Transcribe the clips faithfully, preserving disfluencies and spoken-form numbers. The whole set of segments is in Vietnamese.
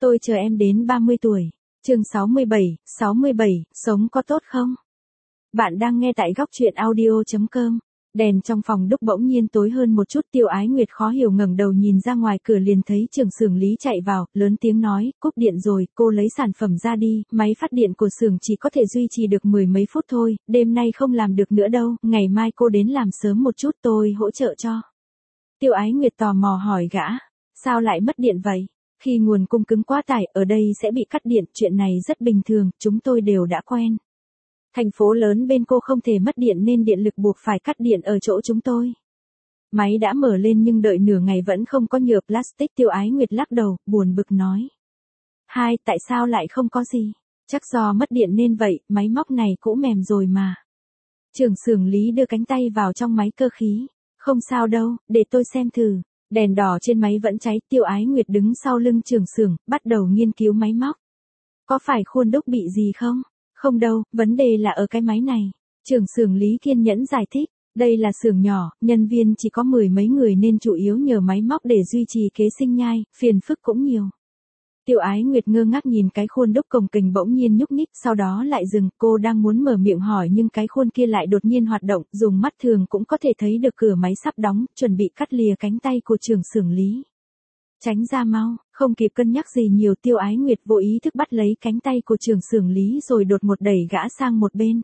Tôi chờ em đến ba mươi tuổi. Chương sáu mươi bảy, sáu mươi bảy, sống có tốt không? Bạn đang nghe tại góc truyện audio chấm com. Đèn trong phòng đúc bỗng nhiên tối hơn một chút, Tiêu Ái Nguyệt khó hiểu ngẩng đầu nhìn ra ngoài cửa liền thấy trưởng xưởng Lý chạy vào, lớn tiếng nói, cúp điện rồi, cô lấy sản phẩm ra đi, máy phát điện của xưởng chỉ có thể duy trì được mười mấy phút thôi, đêm nay không làm được nữa đâu, ngày mai cô đến làm sớm một chút tôi hỗ trợ cho. Tiêu Ái Nguyệt tò mò hỏi gã, sao lại mất điện vậy? Khi nguồn cung cứng quá tải, ở đây sẽ bị cắt điện, chuyện này rất bình thường, chúng tôi đều đã quen. Thành phố lớn bên cô không thể mất điện nên điện lực buộc phải cắt điện ở chỗ chúng tôi. Máy đã mở lên nhưng đợi nửa ngày vẫn không có nhựa plastic. Tiêu Ái Nguyệt lắc đầu, buồn bực nói. Hai, tại sao lại không có gì? Chắc do mất điện nên vậy, máy móc này cũ mềm rồi mà. Trưởng xưởng Lý đưa cánh tay vào trong máy cơ khí. Không sao đâu, để tôi xem thử. Đèn đỏ trên máy vẫn cháy, Tiêu Ái Nguyệt đứng sau lưng trưởng xưởng, bắt đầu nghiên cứu máy móc. Có phải khuôn đúc bị gì không? Không đâu, vấn đề là ở cái máy này. Trưởng xưởng Lý kiên nhẫn giải thích, đây là xưởng nhỏ, nhân viên chỉ có mười mấy người nên chủ yếu nhờ máy móc để duy trì kế sinh nhai, phiền phức cũng nhiều. Tiêu Ái Nguyệt ngơ ngác nhìn cái khuôn đúc cồng kềnh bỗng nhiên nhúc nhích, sau đó lại dừng, cô đang muốn mở miệng hỏi nhưng cái khuôn kia lại đột nhiên hoạt động, dùng mắt thường cũng có thể thấy được cửa máy sắp đóng, chuẩn bị cắt lìa cánh tay của trưởng xưởng Lý. Tránh ra mau, không kịp cân nhắc gì nhiều, Tiêu Ái Nguyệt vô ý thức bắt lấy cánh tay của trưởng xưởng Lý rồi đột một đẩy gã sang một bên.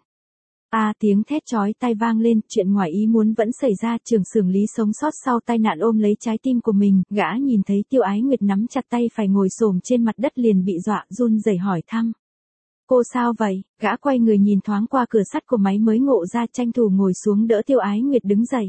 A à, tiếng thét chói tai vang lên, chuyện ngoài ý muốn vẫn xảy ra, trưởng xưởng Lý sống sót sau tai nạn ôm lấy trái tim của mình, gã nhìn thấy Tiêu Ái Nguyệt nắm chặt tay phải ngồi xổm trên mặt đất liền bị dọa, run rẩy hỏi thăm. Cô sao vậy? Gã quay người nhìn thoáng qua cửa sắt của máy mới ngộ ra, tranh thủ ngồi xuống đỡ Tiêu Ái Nguyệt đứng dậy.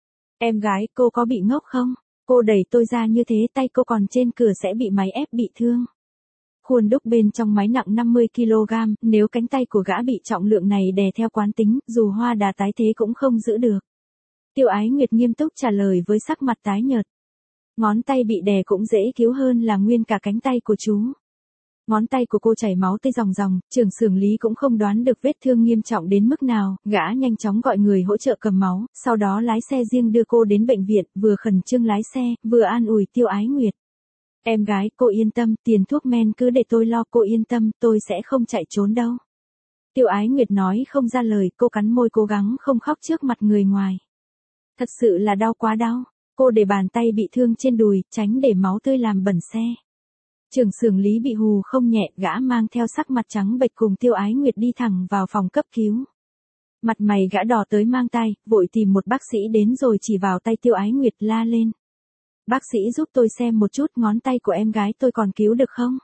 Em gái, cô có bị ngốc không? Cô đẩy tôi ra như thế tay cô còn trên cửa sẽ bị máy ép bị thương. Khuôn đúc bên trong máy nặng năm mươi ki lô gam, nếu cánh tay của gã bị trọng lượng này đè theo quán tính, dù hoa đà tái thế cũng không giữ được. Tiêu Ái Nguyệt nghiêm túc trả lời với sắc mặt tái nhợt. Ngón tay bị đè cũng dễ cứu hơn là nguyên cả cánh tay của chú. Ngón tay của cô chảy máu tươi ròng ròng, trưởng xưởng Lý cũng không đoán được vết thương nghiêm trọng đến mức nào, gã nhanh chóng gọi người hỗ trợ cầm máu, sau đó lái xe riêng đưa cô đến bệnh viện, vừa khẩn trương lái xe, vừa an ủi Tiêu Ái Nguyệt. Em gái, cô yên tâm, tiền thuốc men cứ để tôi lo, cô yên tâm, tôi sẽ không chạy trốn đâu. Tiêu Ái Nguyệt nói không ra lời, cô cắn môi cố gắng không khóc trước mặt người ngoài. Thật sự là đau quá đau, cô để bàn tay bị thương trên đùi, tránh để máu tươi làm bẩn xe. Trưởng xưởng Lý bị hù không nhẹ, gã mang theo sắc mặt trắng bệch cùng Tiêu Ái Nguyệt đi thẳng vào phòng cấp cứu. Mặt mày gã đỏ tới mang tay, vội tìm một bác sĩ đến rồi chỉ vào tay Tiêu Ái Nguyệt la lên. Bác sĩ giúp tôi xem một chút, ngón tay của em gái tôi còn cứu được không?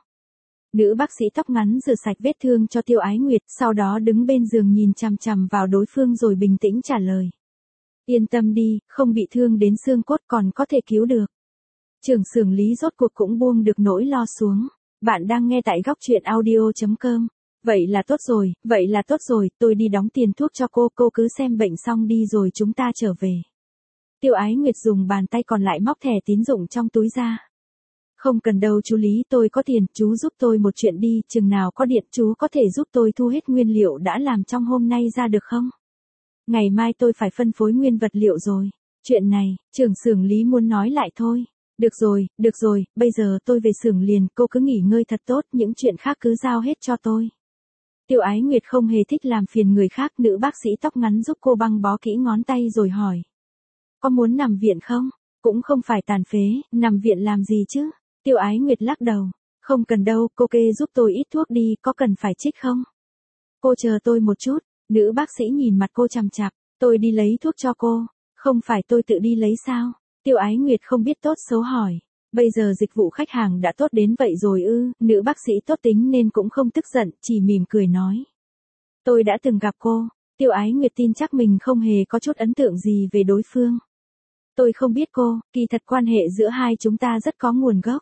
Nữ bác sĩ tóc ngắn rửa sạch vết thương cho Tiêu Ái Nguyệt, sau đó đứng bên giường nhìn chằm chằm vào đối phương rồi bình tĩnh trả lời. Yên tâm đi, không bị thương đến xương cốt, còn có thể cứu được. Trưởng xưởng Lý rốt cuộc cũng buông được nỗi lo xuống. Bạn đang nghe tại góc truyện audio chấm com. Vậy là tốt rồi, vậy là tốt rồi, tôi đi đóng tiền thuốc cho cô, cô cứ xem bệnh xong đi rồi chúng ta trở về. Tiêu Ái Nguyệt dùng bàn tay còn lại móc thẻ tín dụng trong túi ra. Không cần đâu chú Lý, tôi có tiền, chú giúp tôi một chuyện đi, chừng nào có điện chú có thể giúp tôi thu hết nguyên liệu đã làm trong hôm nay ra được không? Ngày mai tôi phải phân phối nguyên vật liệu rồi. Chuyện này, trưởng xưởng Lý muốn nói lại thôi. Được rồi, được rồi, bây giờ tôi về xưởng liền, cô cứ nghỉ ngơi thật tốt, những chuyện khác cứ giao hết cho tôi. Tiêu Ái Nguyệt không hề thích làm phiền người khác, nữ bác sĩ tóc ngắn giúp cô băng bó kỹ ngón tay rồi hỏi. Có muốn nằm viện không? Cũng không phải tàn phế, nằm viện làm gì chứ? Tiêu Ái Nguyệt lắc đầu. Không cần đâu, cô kê giúp tôi ít thuốc đi, có cần phải trích không? Cô chờ tôi một chút, nữ bác sĩ nhìn mặt cô chằm chằm, tôi đi lấy thuốc cho cô. Không phải tôi tự đi lấy sao? Tiêu Ái Nguyệt không biết tốt xấu hỏi. Bây giờ dịch vụ khách hàng đã tốt đến vậy rồi ư? Nữ bác sĩ tốt tính nên cũng không tức giận, chỉ mỉm cười nói. Tôi đã từng gặp cô. Tiêu Ái Nguyệt tin chắc mình không hề có chút ấn tượng gì về đối phương. Tôi không biết cô, kỳ thật quan hệ giữa hai chúng ta rất có nguồn gốc.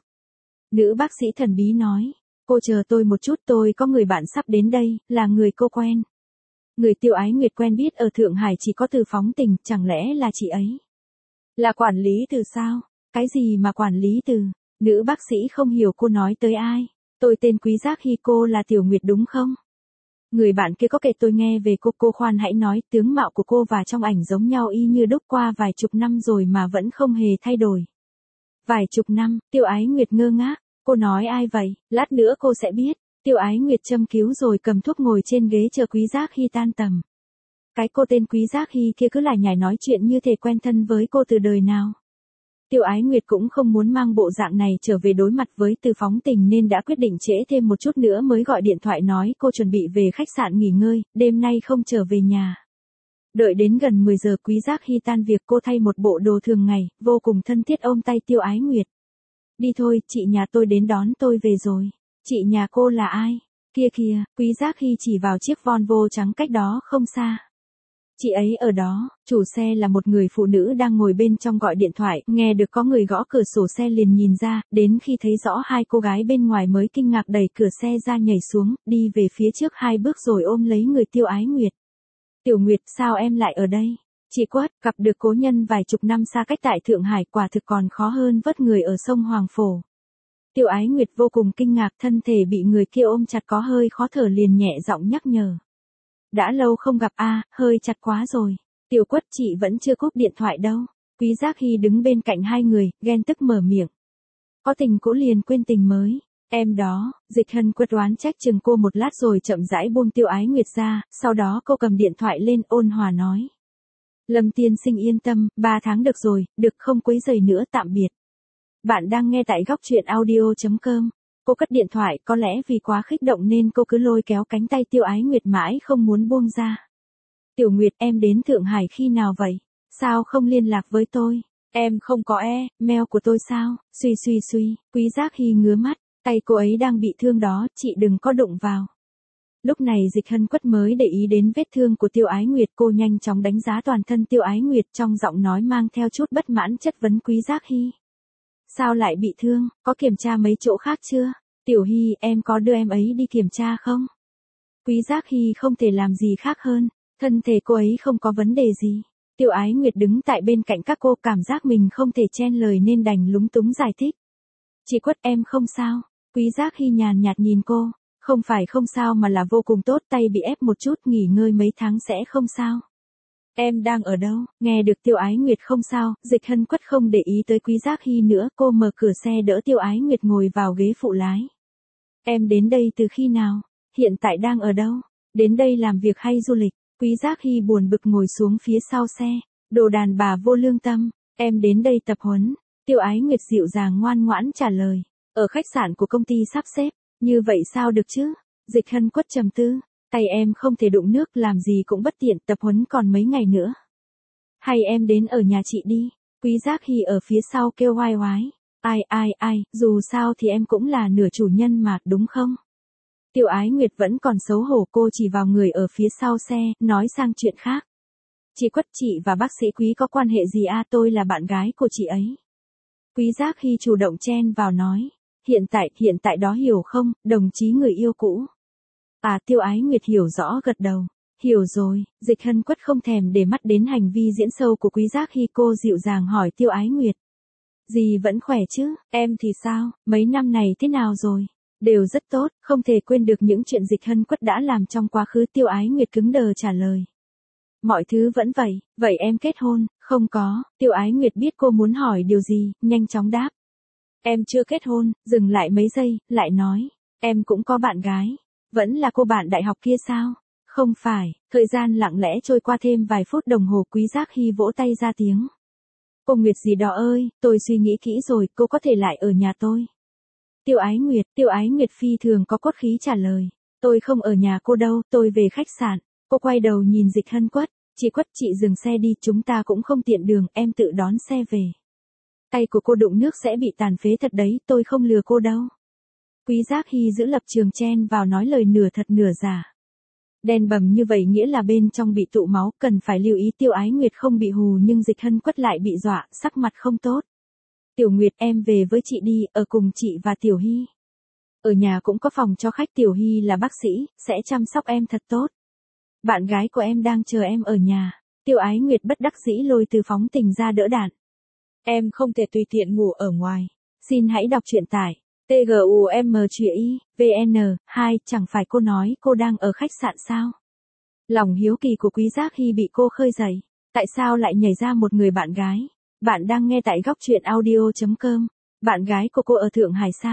Nữ bác sĩ thần bí nói. Cô chờ tôi một chút, tôi có người bạn sắp đến đây, là người cô quen. Người Tiêu Ái Nguyệt quen biết ở Thượng Hải chỉ có Từ Phóng Tình, chẳng lẽ là chị ấy? Là quản lý Từ sao? Cái gì mà quản lý Từ? Nữ bác sĩ không hiểu cô nói tới ai. Tôi tên Quý Giác Hy, cô là Tiểu Nguyệt đúng không? Người bạn kia có kể tôi nghe về cô, cô khoan hãy nói, tướng mạo của cô và trong ảnh giống nhau y như đúc, qua vài chục năm rồi mà vẫn không hề thay đổi. Vài chục năm, Tiêu Ái Nguyệt ngơ ngác, Cô nói ai vậy? Lát nữa cô sẽ biết. Tiêu Ái Nguyệt châm cứu rồi cầm thuốc ngồi trên ghế chờ Quý Giác Hy tan tầm. Cái cô tên Quý Giác Hy kia cứ lại nhảy nói chuyện như thể quen thân với cô từ đời nào. Tiêu Ái Nguyệt cũng không muốn mang bộ dạng này trở về đối mặt với Từ Phóng Tình nên đã quyết định trễ thêm một chút nữa mới gọi điện thoại nói cô chuẩn bị về khách sạn nghỉ ngơi, đêm nay không trở về nhà. Đợi đến gần mười giờ Quý Giác Hy tan việc cô thay một bộ đồ thường ngày, vô cùng thân thiết ôm tay Tiêu Ái Nguyệt. Đi thôi, chị nhà tôi đến đón tôi về rồi. Chị nhà cô là ai? Kia kìa, Quý Giác Hy chỉ vào chiếc Volvo trắng cách đó không xa. Chị ấy ở đó, chủ xe là một người phụ nữ đang ngồi bên trong gọi điện thoại, nghe được có người gõ cửa sổ xe liền nhìn ra, đến khi thấy rõ hai cô gái bên ngoài mới kinh ngạc đẩy cửa xe ra nhảy xuống, đi về phía trước hai bước rồi ôm lấy người Tiêu Ái Nguyệt. Tiểu Nguyệt, sao em lại ở đây? Chị Quất, gặp được cố nhân vài chục năm xa cách tại Thượng Hải quả thực còn khó hơn vớt người ở sông Hoàng Phổ. Tiêu Ái Nguyệt vô cùng kinh ngạc, thân thể bị người kia ôm chặt có hơi khó thở liền nhẹ giọng nhắc nhở. Đã lâu không gặp a, à, hơi chặt quá rồi. Tiểu Quất, chị vẫn chưa cúp điện thoại đâu. Quý Giác Hy đứng bên cạnh hai người, ghen tức mở miệng. Có tình cũ liền quên tình mới. Em đó, Dịch Hân Quất đoán trách chừng cô một lát rồi chậm rãi buông Tiêu Ái Nguyệt ra, sau đó cô cầm điện thoại lên ôn hòa nói. Lâm tiên sinh yên tâm, ba tháng được rồi, được không quấy rầy nữa, tạm biệt. Bạn đang nghe tại góc truyện audio chấm com. Cô cất điện thoại, có lẽ vì quá kích động nên cô cứ lôi kéo cánh tay Tiêu Ái Nguyệt mãi không muốn buông ra. Tiểu Nguyệt, em đến Thượng Hải khi nào vậy? Sao không liên lạc với tôi? Em không có e, mail của tôi sao? Suy suy suy, Quý Giác Hy ngứa mắt, tay cô ấy đang bị thương đó, chị đừng có đụng vào. Lúc này Dịch Hân Quất mới để ý đến vết thương của Tiêu Ái Nguyệt, cô nhanh chóng đánh giá toàn thân Tiêu Ái Nguyệt trong giọng nói mang theo chút bất mãn chất vấn Quý Giác Hy. Sao lại bị thương, có kiểm tra mấy chỗ khác chưa? Tiểu Hy, em có đưa em ấy đi kiểm tra không? Quý Giác Hy không thể làm gì khác hơn, thân thể cô ấy không có vấn đề gì. Tiêu Ái Nguyệt đứng tại bên cạnh các cô cảm giác mình không thể chen lời nên đành lúng túng giải thích. Chị Quất, em không sao. Quý Giác Hy nhàn nhạt nhìn cô, không phải không sao mà là vô cùng tốt, tay bị ép một chút, nghỉ ngơi mấy tháng sẽ không sao. Em đang ở đâu? Nghe được Tiêu Ái Nguyệt không sao, Dịch Hân Quất không để ý tới Quý Giác Hy nữa, cô mở cửa xe đỡ Tiêu Ái Nguyệt ngồi vào ghế phụ lái. Em đến đây từ khi nào? Hiện tại đang ở đâu? Đến đây làm việc hay du lịch? Quý Giác Hy buồn bực ngồi xuống phía sau xe. Đồ đàn bà vô lương tâm, em đến đây tập huấn. Tiêu Ái Nguyệt dịu dàng ngoan ngoãn trả lời. Ở khách sạn của công ty sắp xếp, như vậy sao được chứ? Dịch Hân Quất trầm tư. Tay em không thể đụng nước, làm gì cũng bất tiện, tập huấn còn mấy ngày nữa. Hay em đến ở nhà chị đi. Quý Giác Hy ở phía sau kêu oai oái. Ai ai ai, dù sao thì em cũng là nửa chủ nhân mà, đúng không? Tiêu Ái Nguyệt vẫn còn xấu hổ, cô chỉ vào người ở phía sau xe, nói sang chuyện khác. Chị Quất, chị và bác sĩ Quý có quan hệ gì à? Tôi là bạn gái của chị ấy. Quý Giác Hy chủ động chen vào nói. Hiện tại, hiện tại đó hiểu không, đồng chí người yêu cũ. À, Tiêu Ái Nguyệt hiểu rõ gật đầu. Hiểu rồi, Dịch Hân Quất không thèm để mắt đến hành vi diễn sâu của Quý Giác Hy, cô dịu dàng hỏi Tiêu Ái Nguyệt. Dì vẫn khỏe chứ, em thì sao, mấy năm này thế nào rồi? Đều rất tốt, không thể quên được những chuyện Dịch Hân Quất đã làm trong quá khứ. Tiêu Ái Nguyệt cứng đờ trả lời. Mọi thứ vẫn vậy, vậy em kết hôn, không có? Tiêu Ái Nguyệt biết cô muốn hỏi điều gì, nhanh chóng đáp. Em chưa kết hôn, dừng lại mấy giây, lại nói. Em cũng có bạn gái. Vẫn là cô bạn đại học kia sao? Không phải, thời gian lặng lẽ trôi qua thêm vài phút đồng hồ. Quý Giác Hy vỗ tay ra tiếng. Cô Nguyệt gì đó ơi, tôi suy nghĩ kỹ rồi, cô có thể lại ở nhà tôi. Tiêu Ái Nguyệt, Tiêu Ái Nguyệt phi thường có cốt khí trả lời. Tôi không ở nhà cô đâu, tôi về khách sạn. Cô quay đầu nhìn Dịch Hân Quất. Chị Quất, chị dừng xe đi, chúng ta cũng không tiện đường, em tự đón xe về. Tay của cô đụng nước sẽ bị tàn phế thật đấy, tôi không lừa cô đâu. Quý Giác Hy giữ lập trường chen vào nói lời nửa thật nửa giả. Đen bầm như vậy nghĩa là bên trong bị tụ máu, cần phải lưu ý. Tiêu Ái Nguyệt không bị hù nhưng Dịch Hân Quất lại bị dọa, sắc mặt không tốt. Tiểu Nguyệt, em về với chị đi, ở cùng chị và Tiểu Hy. Ở nhà cũng có phòng cho khách, Tiểu Hy là bác sĩ, sẽ chăm sóc em thật tốt. Bạn gái của em đang chờ em ở nhà. Tiêu Ái Nguyệt bất đắc dĩ lôi Từ Phóng Tình ra đỡ đạn. Em không thể tùy tiện ngủ ở ngoài. Xin hãy đọc truyện tải. tê giê u em chuyện i vê en hai, chẳng phải cô nói cô đang ở khách sạn sao? Lòng hiếu kỳ của Quý Giác Hy bị cô khơi dậy. Tại sao lại nhảy ra một người bạn gái? Bạn đang nghe tại góc truyện audio chấm com. Bạn gái của cô ở Thượng Hải sao?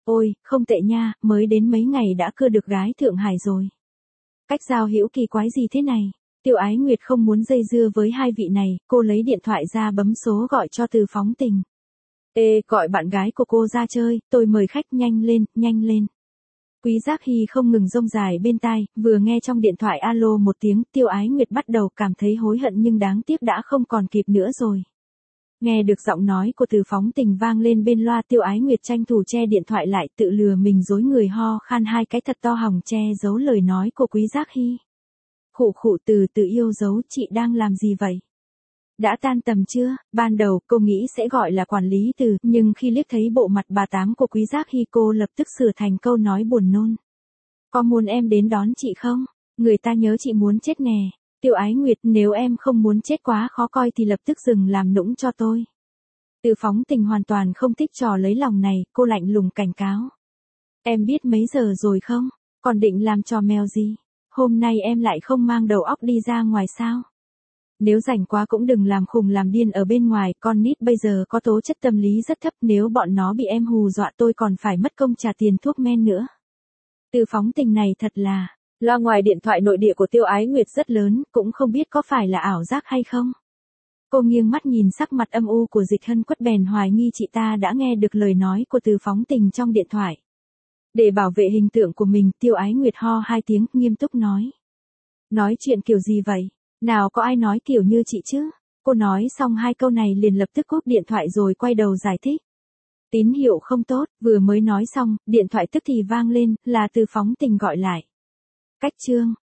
Ôi, không tệ nha, mới đến mấy ngày đã cưa được gái Thượng Hải rồi. Cách giao hữu kỳ quái gì thế này? Tiêu Ái Nguyệt không muốn dây dưa với hai vị này, cô lấy điện thoại ra bấm số gọi cho Từ Phóng Tình. Ê, gọi bạn gái của cô ra chơi, tôi mời khách, nhanh lên, nhanh lên. Quý Giác Hy không ngừng rông dài bên tai, vừa nghe trong điện thoại alo một tiếng, Tiêu Ái Nguyệt bắt đầu cảm thấy hối hận nhưng đáng tiếc đã không còn kịp nữa rồi. Nghe được giọng nói của Từ Phóng Tình vang lên bên loa, Tiêu Ái Nguyệt tranh thủ che điện thoại lại, tự lừa mình dối người ho khan hai cái thật to hòng che giấu lời nói của Quý Giác Hy. Khụ khụ, Từ Từ yêu dấu, chị đang làm gì vậy? Đã tan tầm chưa? Ban đầu cô nghĩ sẽ gọi là quản lý Từ, nhưng khi liếc thấy bộ mặt bà tám của Quý Giác Hy cô lập tức sửa thành câu nói buồn nôn. Có muốn em đến đón chị không? Người ta nhớ chị muốn chết nè. Tiêu Ái Nguyệt, nếu em không muốn chết quá khó coi thì lập tức dừng làm nũng cho tôi. Từ Phóng Tình hoàn toàn không thích trò lấy lòng này, cô lạnh lùng cảnh cáo. Em biết mấy giờ rồi không? Còn định làm trò mèo gì? Hôm nay em lại không mang đầu óc đi ra ngoài sao? Nếu rảnh quá cũng đừng làm khùng làm điên ở bên ngoài, con nít bây giờ có tố chất tâm lý rất thấp, nếu bọn nó bị em hù dọa tôi còn phải mất công trả tiền thuốc men nữa. Từ Phóng Tình này thật là, loa ngoài điện thoại nội địa của Tiêu Ái Nguyệt rất lớn, cũng không biết có phải là ảo giác hay không. Cô nghiêng mắt nhìn sắc mặt âm u của Dịch Hân Quất bèn hoài nghi chị ta đã nghe được lời nói của Từ Phóng Tình trong điện thoại. Để bảo vệ hình tượng của mình, Tiêu Ái Nguyệt ho hai tiếng, nghiêm túc nói. Nói chuyện kiểu gì vậy? Nào có ai nói kiểu như chị chứ? Cô nói xong hai câu này liền lập tức cúp điện thoại rồi quay đầu giải thích. Tín hiệu không tốt, vừa mới nói xong, điện thoại tức thì vang lên, là Từ Phóng Tình gọi lại. Cách chương.